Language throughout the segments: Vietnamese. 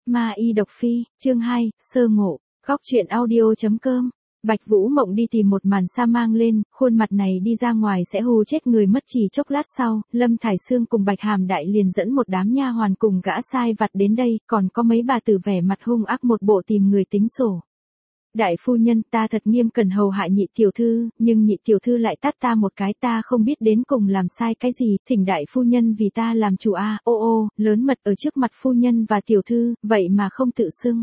Ma y độc phi, chương 2, sơ ngộ, góc truyện audio.com. Bạch Vũ Mộng đi tìm một màn sa mang lên, khuôn mặt này đi ra ngoài sẽ hù chết người mất, chỉ chốc lát sau, Lâm Thải Sương cùng Bạch Hàm Đại liền dẫn một đám nha hoàn cùng gã sai vặt đến đây, còn có mấy bà tử vẻ mặt hung ác một bộ tìm người tính sổ. Đại phu nhân, ta thật nghiêm cần hầu hạ nhị tiểu thư, nhưng nhị tiểu thư lại tát ta một cái, ta không biết đến cùng làm sai cái gì, thỉnh đại phu nhân vì ta làm chủ a. Lớn mật ở trước mặt phu nhân và tiểu thư, vậy mà không tự xưng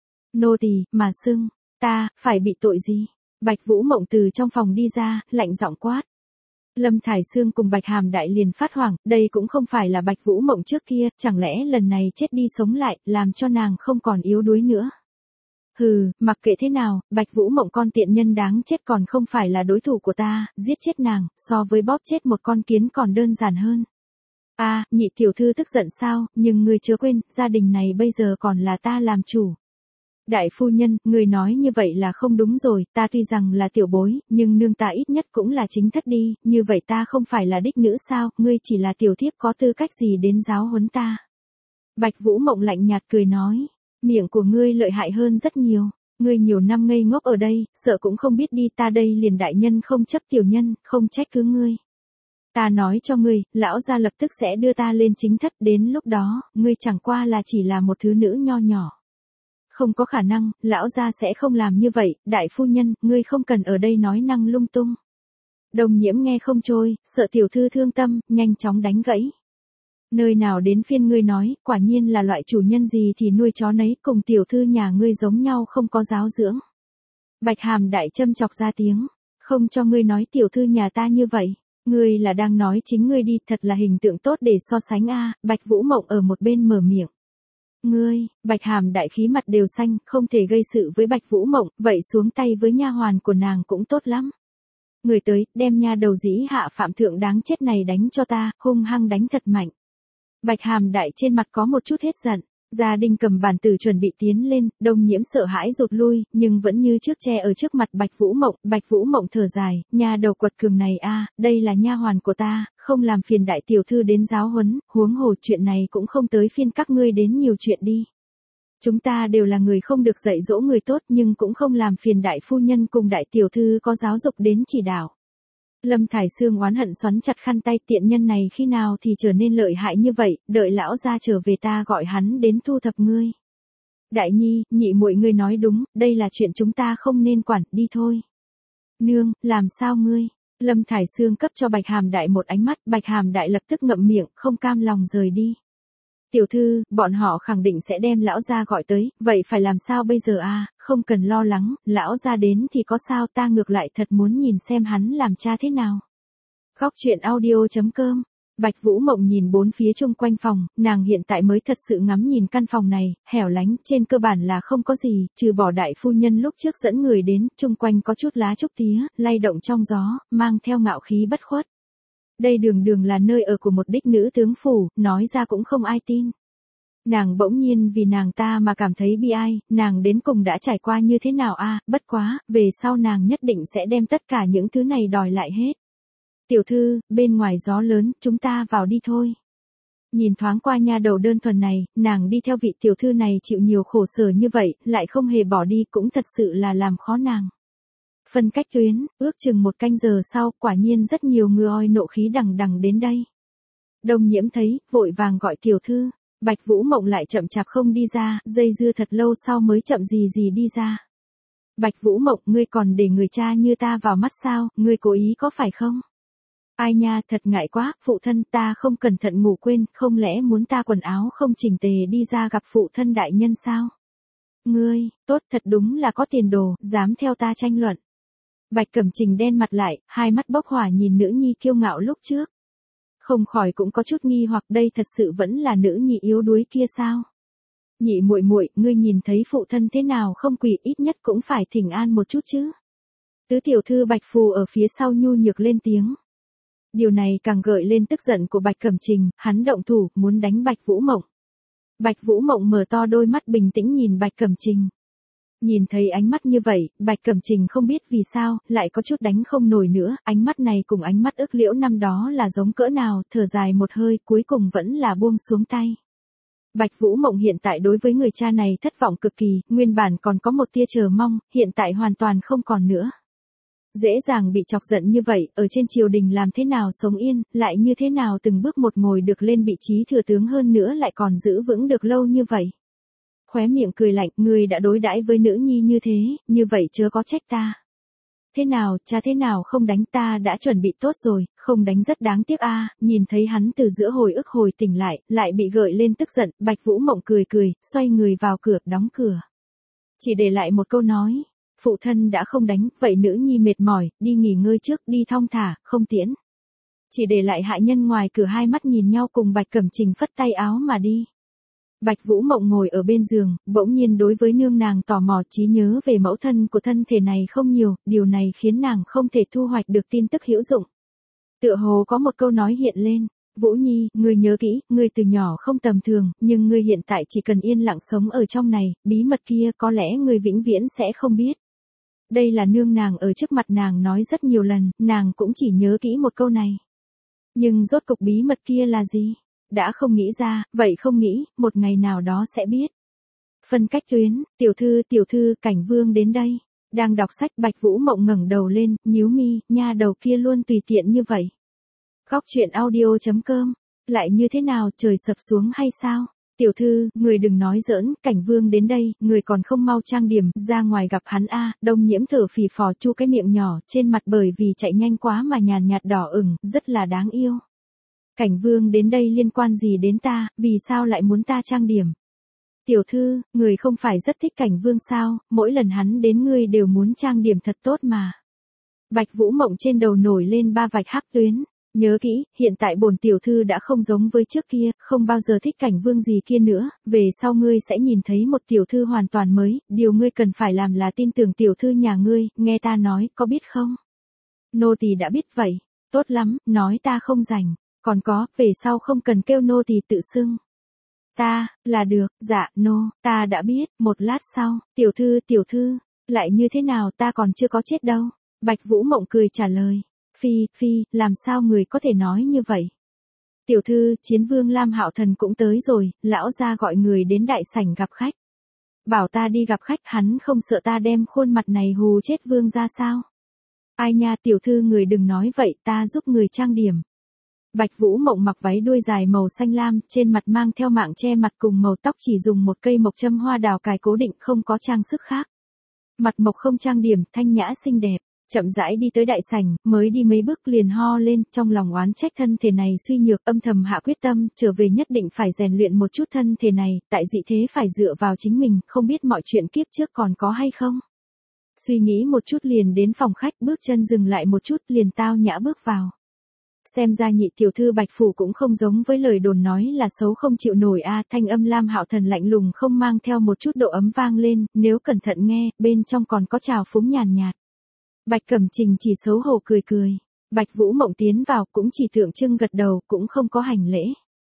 nô tỳ, mà xưng ta, phải bị tội gì? Bạch Vũ Mộng từ trong phòng đi ra, lạnh giọng quát. Lâm Thải Sương cùng Bạch Hàm Đại liền phát hoảng, đây cũng không phải là Bạch Vũ Mộng trước kia, chẳng lẽ lần này chết đi sống lại, làm cho nàng không còn yếu đuối nữa. Hừ, mặc kệ thế nào, Bạch Vũ Mộng con tiện nhân đáng chết còn không phải là đối thủ của ta, giết chết nàng, so với bóp chết một con kiến còn đơn giản hơn. Nhị tiểu thư tức giận sao, nhưng ngươi chớ quên, gia đình này bây giờ còn là ta làm chủ. Đại phu nhân, người nói như vậy là không đúng rồi, ta tuy rằng là tiểu bối, nhưng nương ta ít nhất cũng là chính thất đi, như vậy ta không phải là đích nữ sao, ngươi chỉ là tiểu thiếp có tư cách gì đến giáo huấn ta. Bạch Vũ Mộng lạnh nhạt cười nói, miệng của ngươi lợi hại hơn rất nhiều, ngươi nhiều năm ngây ngốc ở đây, sợ cũng không biết đi, ta đây liền đại nhân không chấp tiểu nhân, không trách cứ ngươi. Ta nói cho ngươi, lão gia lập tức sẽ đưa ta lên chính thất, đến lúc đó, ngươi chẳng qua là chỉ là một thứ nữ nho nhỏ. Không có khả năng, lão gia sẽ không làm như vậy, đại phu nhân, ngươi không cần ở đây nói năng lung tung. Đồng Nhiễm nghe không trôi, sợ tiểu thư thương tâm, nhanh chóng đánh gãy. Nơi nào đến phiên ngươi nói, quả nhiên là loại chủ nhân gì thì nuôi chó nấy, cùng tiểu thư nhà ngươi giống nhau không có giáo dưỡng. Bạch Hàm Đại châm chọc ra tiếng, không cho ngươi nói tiểu thư nhà ta như vậy, ngươi là đang nói chính ngươi đi, thật là hình tượng tốt để so sánh a. Bạch Vũ Mộng ở một bên mở miệng. Ngươi, Bạch Hàm Đại khí mặt đều xanh, không thể gây sự với Bạch Vũ Mộng, vậy xuống tay với nha hoàn của nàng cũng tốt lắm. Người tới, đem nha đầu dĩ hạ phạm thượng đáng chết này đánh cho ta, hung hăng đánh thật mạnh. Bạch Hàm Đại trên mặt có một chút hết giận, Gia Đình cầm bàn tử chuẩn bị tiến lên, Đồng Nhiễm sợ hãi rụt lui, nhưng vẫn như trước che ở trước mặt Bạch Vũ Mộng thở dài, nha đầu quật cường này đây là nha hoàn của ta, không làm phiền đại tiểu thư đến giáo huấn, huống hồ chuyện này cũng không tới phiên các ngươi đến nhiều chuyện đi. Chúng ta đều là người không được dạy dỗ người tốt, nhưng cũng không làm phiền đại phu nhân cùng đại tiểu thư có giáo dục đến chỉ đạo. Lâm Thải Sương oán hận xoắn chặt khăn tay, tiện nhân này khi nào thì trở nên lợi hại như vậy, đợi lão gia trở về ta gọi hắn đến thu thập ngươi. Đại nhi, nhị muội ngươi nói đúng, đây là chuyện chúng ta không nên quản, đi thôi. Nương, làm sao ngươi? Lâm Thải Sương cấp cho Bạch Hàm Đại một ánh mắt, Bạch Hàm Đại lập tức ngậm miệng, không cam lòng rời đi. Tiểu thư, bọn họ khẳng định sẽ đem lão gia gọi tới, vậy phải làm sao bây giờ không cần lo lắng, lão gia đến thì có sao, ta ngược lại thật muốn nhìn xem hắn làm cha thế nào. Góc truyện audio.com. Bạch Vũ Mộng nhìn bốn phía chung quanh phòng, nàng hiện tại mới thật sự ngắm nhìn căn phòng này, hẻo lánh, trên cơ bản là không có gì, trừ bỏ đại phu nhân lúc trước dẫn người đến, chung quanh có chút lá trúc tía, lay động trong gió, mang theo ngạo khí bất khuất. Đây đường là nơi ở của một đích nữ tướng phủ, nói ra cũng không ai tin. Nàng bỗng nhiên vì nàng ta mà cảm thấy bi ai, nàng đến cùng đã trải qua như thế nào bất quá, về sau nàng nhất định sẽ đem tất cả những thứ này đòi lại hết. Tiểu thư, bên ngoài gió lớn, chúng ta vào đi thôi. Nhìn thoáng qua nha đầu đơn thuần này, nàng đi theo vị tiểu thư này chịu nhiều khổ sở như vậy, lại không hề bỏ đi, cũng thật sự là làm khó nàng. Phân cách tuyến, ước chừng một canh giờ sau, quả nhiên rất nhiều người oi nộ khí đằng đằng đến đây. Đồng Nhiễm thấy, vội vàng gọi tiểu thư, Bạch Vũ Mộng lại chậm chạp không đi ra, dây dưa thật lâu sau mới chậm gì đi ra. Bạch Vũ Mộng, ngươi còn để người cha như ta vào mắt sao, ngươi cố ý có phải không? Ai nha, thật ngại quá, phụ thân, ta không cẩn thận ngủ quên, không lẽ muốn ta quần áo không chỉnh tề đi ra gặp phụ thân đại nhân sao? Ngươi, tốt, thật đúng là có tiền đồ, dám theo ta tranh luận. Bạch Cẩm Trình đen mặt lại, hai mắt bốc hỏa nhìn nữ nhi kiêu ngạo lúc trước. Không khỏi cũng có chút nghi hoặc, đây thật sự vẫn là nữ nhi yếu đuối kia sao? Nhị muội, ngươi nhìn thấy phụ thân thế nào không quỳ, ít nhất cũng phải thỉnh an một chút chứ. Tứ tiểu thư Bạch Phù ở phía sau nhu nhược lên tiếng. Điều này càng gợi lên tức giận của Bạch Cẩm Trình, hắn động thủ, muốn đánh Bạch Vũ Mộng. Bạch Vũ Mộng mở to đôi mắt bình tĩnh nhìn Bạch Cẩm Trình. Nhìn thấy ánh mắt như vậy, Bạch Cẩm Trình không biết vì sao, lại có chút đánh không nổi nữa, ánh mắt này cùng ánh mắt ức liễu năm đó là giống cỡ nào, thở dài một hơi, cuối cùng vẫn là buông xuống tay. Bạch Vũ Mộng hiện tại đối với người cha này thất vọng cực kỳ, nguyên bản còn có một tia chờ mong, hiện tại hoàn toàn không còn nữa. Dễ dàng bị chọc giận như vậy, ở trên triều đình làm thế nào sống yên, lại như thế nào từng bước một ngồi được lên vị trí thừa tướng hơn nữa lại còn giữ vững được lâu như vậy. Khóe miệng cười lạnh, ngươi đã đối đãi với nữ nhi như thế, như vậy chớ có trách ta. Thế nào, cha thế nào không đánh ta đã chuẩn bị tốt rồi, không đánh rất đáng tiếc a. Nhìn thấy hắn từ giữa hồi ức hồi tỉnh lại bị gợi lên tức giận, Bạch Vũ Mộng cười cười, xoay người vào cửa, đóng cửa. Chỉ để lại một câu nói, phụ thân đã không đánh, vậy nữ nhi mệt mỏi, đi nghỉ ngơi trước, đi thong thả, không tiễn. Chỉ để lại hạ nhân ngoài cửa hai mắt nhìn nhau cùng Bạch Cẩm Trình phất tay áo mà đi. Bạch Vũ Mộng ngồi ở bên giường, bỗng nhiên đối với nương nàng tò mò trí nhớ về mẫu thân của thân thể này không nhiều, điều này khiến nàng không thể thu hoạch được tin tức hữu dụng. Tựa hồ có một câu nói hiện lên, Vũ Nhi, ngươi nhớ kỹ, ngươi từ nhỏ không tầm thường, nhưng ngươi hiện tại chỉ cần yên lặng sống ở trong này, bí mật kia có lẽ ngươi vĩnh viễn sẽ không biết. Đây là nương nàng ở trước mặt nàng nói rất nhiều lần, nàng cũng chỉ nhớ kỹ một câu này. Nhưng rốt cục bí mật kia là gì? Đã không nghĩ ra, vậy không nghĩ, một ngày nào đó sẽ biết. Phân cách tuyến, tiểu thư, Cảnh Vương đến đây. Đang đọc sách Bạch Vũ Mộng ngẩng đầu lên, nhíu mi, nha đầu kia luôn tùy tiện như vậy. Góc truyện audio.com, lại như thế nào, trời sập xuống hay sao? Tiểu thư, người đừng nói giỡn, Cảnh Vương đến đây, người còn không mau trang điểm, ra ngoài gặp hắn a. Đông Nhiễm thở phì phò chu cái miệng nhỏ, trên mặt bởi vì chạy nhanh quá mà nhàn nhạt đỏ ửng, rất là đáng yêu. Cảnh Vương đến đây liên quan gì đến ta, vì sao lại muốn ta trang điểm? Tiểu thư, người không phải rất thích Cảnh Vương sao, mỗi lần hắn đến ngươi đều muốn trang điểm thật tốt mà. Bạch Vũ Mộng trên đầu nổi lên ba vạch hắc tuyến. Nhớ kỹ, hiện tại bổn tiểu thư đã không giống với trước kia, không bao giờ thích Cảnh Vương gì kia nữa, về sau ngươi sẽ nhìn thấy một tiểu thư hoàn toàn mới, điều ngươi cần phải làm là tin tưởng tiểu thư nhà ngươi, nghe ta nói, có biết không? Nô tỳ đã biết vậy, tốt lắm, nói ta không rảnh, còn có, về sau không cần kêu nô tỳ tự xưng. Ta, là được, dạ, ta đã biết, một lát sau, tiểu thư, lại như thế nào ta còn chưa có chết đâu, Bạch Vũ Mộng cười trả lời. Phi, làm sao người có thể nói như vậy? Tiểu thư, Chiến Vương Lam Hạo Thần cũng tới rồi, lão gia gọi người đến đại sảnh gặp khách. Bảo ta đi gặp khách, hắn không sợ ta đem khuôn mặt này hù chết vương ra sao? Ai nha, tiểu thư người đừng nói vậy, ta giúp người trang điểm. Bạch Vũ Mộng mặc váy đuôi dài màu xanh lam, trên mặt mang theo mạng che mặt cùng màu tóc chỉ dùng một cây mộc châm hoa đào cài cố định, không có trang sức khác. Mặt mộc không trang điểm, thanh nhã xinh đẹp. Chậm rãi đi tới đại sảnh, mới đi mấy bước liền ho lên, trong lòng oán trách thân thể này suy nhược, âm thầm hạ quyết tâm, trở về nhất định phải rèn luyện một chút thân thể này, tại dị thế phải dựa vào chính mình, không biết mọi chuyện kiếp trước còn có hay không. Suy nghĩ một chút liền đến phòng khách, bước chân dừng lại một chút, liền tao nhã bước vào. Xem ra nhị tiểu thư Bạch Phủ cũng không giống với lời đồn nói là xấu không chịu nổi a. Thanh âm Lam Hạo Thần lạnh lùng không mang theo một chút độ ấm vang lên, nếu cẩn thận nghe, bên trong còn có trào phúng nhàn nhạt. Bạch Cẩm Trình chỉ xấu hổ cười. Bạch Vũ Mộng tiến vào cũng chỉ tượng trưng gật đầu, cũng không có hành lễ.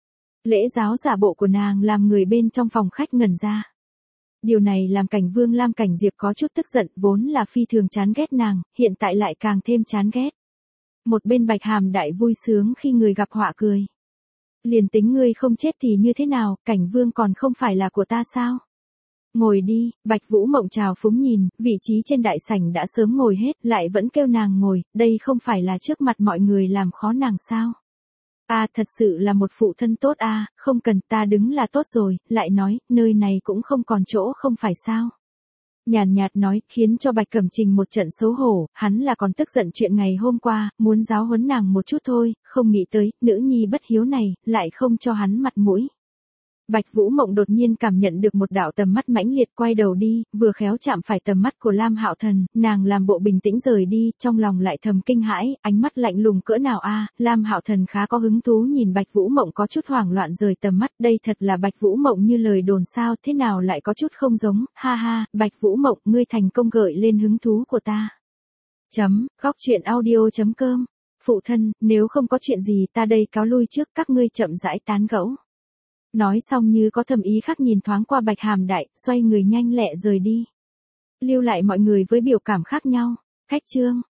Lễ giáo giả bộ của nàng làm người bên trong phòng khách ngẩn ra. Điều này làm Cảnh Vương Lam Cảnh Diệp có chút tức giận, vốn là phi thường chán ghét nàng, hiện tại lại càng thêm chán ghét. Một bên Bạch Hàm Đại vui sướng khi người gặp họa cười. Liền tính ngươi không chết thì như thế nào, Cảnh Vương còn không phải là của ta sao? Ngồi đi, Bạch Vũ Mộng chào phúng nhìn, vị trí trên đại sảnh đã sớm ngồi hết, lại vẫn kêu nàng ngồi, đây không phải là trước mặt mọi người làm khó nàng sao? Thật sự là một phụ thân tốt không cần, ta đứng là tốt rồi, lại nói, nơi này cũng không còn chỗ không phải sao? Nhàn nhạt nói, khiến cho Bạch Cẩm Trình một trận xấu hổ, hắn là còn tức giận chuyện ngày hôm qua, muốn giáo huấn nàng một chút thôi, không nghĩ tới, nữ nhi bất hiếu này, lại không cho hắn mặt mũi. Bạch Vũ Mộng đột nhiên cảm nhận được một đạo tầm mắt mãnh liệt, quay đầu đi, vừa khéo chạm phải tầm mắt của Lam Hạo Thần, nàng làm bộ bình tĩnh rời đi, trong lòng lại thầm kinh hãi, ánh mắt lạnh lùng cỡ nào Lam Hạo Thần khá có hứng thú nhìn Bạch Vũ Mộng có chút hoảng loạn rời tầm mắt, đây thật là Bạch Vũ Mộng như lời đồn sao, thế nào lại có chút không giống, ha, Bạch Vũ Mộng, ngươi thành công gợi lên hứng thú của ta. Góc truyện audio.com, phụ thân, nếu không có chuyện gì ta đây cáo lui trước, các ngươi chậm rãi tán gẫu. Nói xong như có thầm ý khác nhìn thoáng qua Bạch Hàm Đại, xoay người nhanh lẹ rời đi. Lưu lại mọi người với biểu cảm khác nhau. Khách chương.